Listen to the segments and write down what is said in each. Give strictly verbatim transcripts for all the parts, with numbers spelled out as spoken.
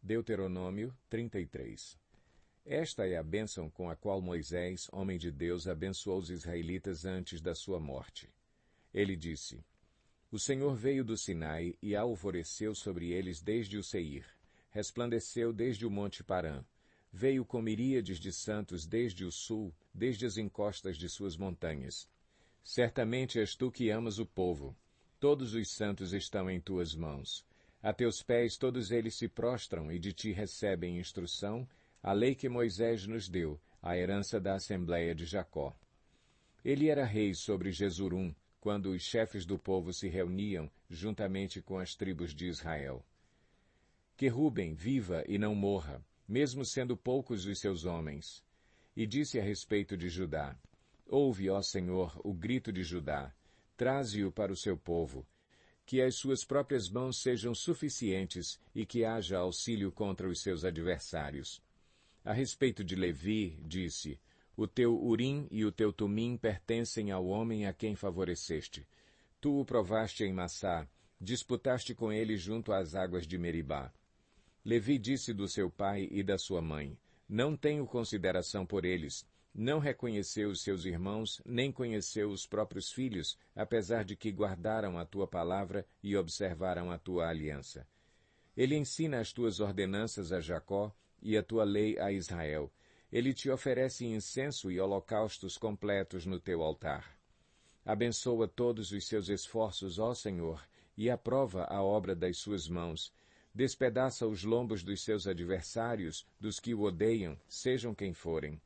Deuteronômio trinta e três. Esta é a bênção com a qual Moisés, homem de Deus, abençoou os israelitas antes da sua morte. Ele disse: O Senhor veio do Sinai e alvoreceu sobre eles desde o Seir. Resplandeceu desde o monte Parã. Veio com miríades de santos desde o sul, desde as encostas de suas montanhas. Certamente és tu que amas o povo. Todos os santos estão em tuas mãos. A teus pés todos eles se prostram e de ti recebem instrução, a lei que Moisés nos deu, a herança da Assembleia de Jacó. Ele era rei sobre Jesurum, quando os chefes do povo se reuniam juntamente com as tribos de Israel. Que Ruben viva e não morra, mesmo sendo poucos os seus homens. E disse a respeito de Judá: Ouve, ó Senhor, o grito de Judá, traze-o para o seu povo, que as suas próprias mãos sejam suficientes e que haja auxílio contra os seus adversários. A respeito de Levi, disse: O teu Urim e o teu Tumim pertencem ao homem a quem favoreceste. Tu o provaste em Massá, disputaste com ele junto às águas de Meribá. Levi disse do seu pai e da sua mãe: Não tenho consideração por eles. Não reconheceu os seus irmãos, nem conheceu os próprios filhos, apesar de que guardaram a tua palavra e observaram a tua aliança. Ele ensina as tuas ordenanças a Jacó e a tua lei a Israel. Ele te oferece incenso e holocaustos completos no teu altar. Abençoa todos os seus esforços, ó Senhor, e aprova a obra das suas mãos. Despedaça os lombos dos seus adversários, dos que o odeiam, sejam quem forem.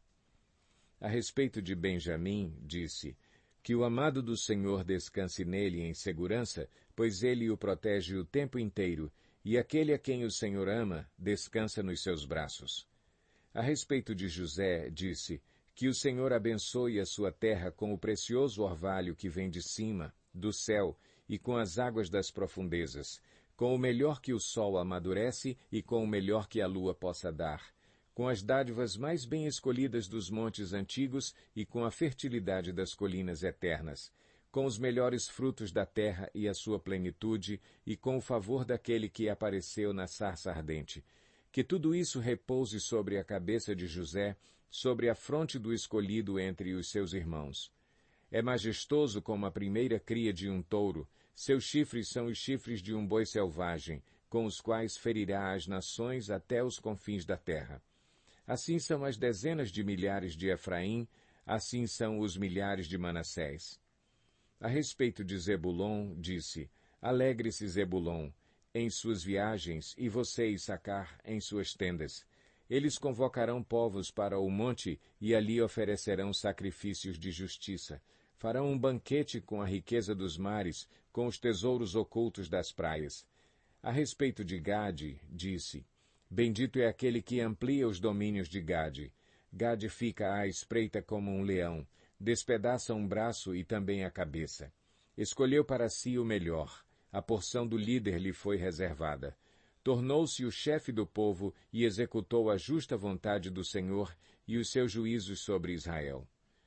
A respeito de Benjamim, disse: Que o amado do Senhor descanse nele em segurança, pois ele o protege o tempo inteiro, e aquele a quem o Senhor ama, descansa nos seus braços. A respeito de José, disse: Que o Senhor abençoe a sua terra com o precioso orvalho que vem de cima, do céu, e com as águas das profundezas, com o melhor que o sol amadurece e com o melhor que a lua possa dar, com as dádivas mais bem escolhidas dos montes antigos e com a fertilidade das colinas eternas, com os melhores frutos da terra e a sua plenitude, e com o favor daquele que apareceu na sarça ardente. Que tudo isso repouse sobre a cabeça de José, sobre a fronte do escolhido entre os seus irmãos. É majestoso como a primeira cria de um touro, seus chifres são os chifres de um boi selvagem, com os quais ferirá as nações até os confins da terra. Assim são as dezenas de milhares de Efraim, assim são os milhares de Manassés. A respeito de Zebulon, disse: Alegre-se Zebulon em suas viagens, e você, Issacar, em suas tendas. Eles convocarão povos para o monte e ali oferecerão sacrifícios de justiça. Farão um banquete com a riqueza dos mares, com os tesouros ocultos das praias. A respeito de Gade, disse: Bendito é aquele que amplia os domínios de Gade. Gade fica à espreita como um leão, despedaça um braço e também a cabeça. Escolheu para si o melhor, a porção do líder lhe foi reservada. Tornou-se o chefe do povo e executou a justa vontade do Senhor e os seus juízos sobre Israel.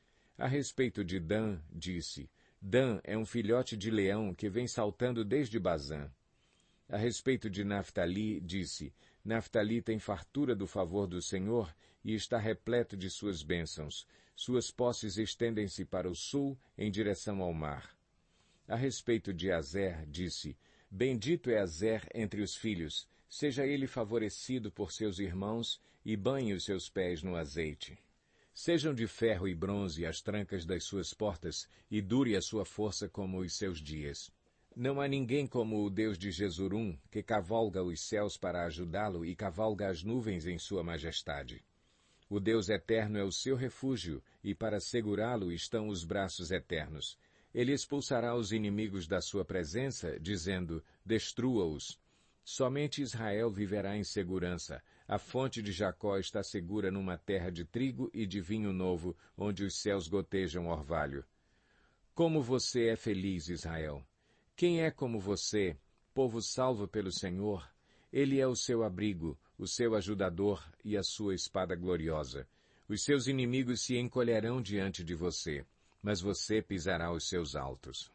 A respeito de Dan, disse: Dan é um filhote de leão que vem saltando desde Bazã. A respeito de Naftali, disse: Naftali tem fartura do favor do Senhor e está repleto de suas bênçãos. Suas posses estendem-se para o sul, em direção ao mar. A respeito de Azer, disse: Bendito é Azer entre os filhos, seja ele favorecido por seus irmãos e banhe os seus pés no azeite. Sejam de ferro e bronze as trancas das suas portas e dure a sua força como os seus dias. Não há ninguém como o Deus de Jesurum, que cavalga os céus para ajudá-lo e cavalga as nuvens em sua majestade. O Deus eterno é o seu refúgio, e para segurá-lo estão os braços eternos. Ele expulsará os inimigos da sua presença, dizendo: Destrua-os. Somente Israel viverá em segurança. A fonte de Jacó está segura numa terra de trigo e de vinho novo, onde os céus gotejam orvalho. Como você é feliz, Israel! Quem é como você, povo salvo pelo Senhor? Ele é o seu abrigo, o seu ajudador e a sua espada gloriosa. Os seus inimigos se encolherão diante de você, mas você pisará os seus altos.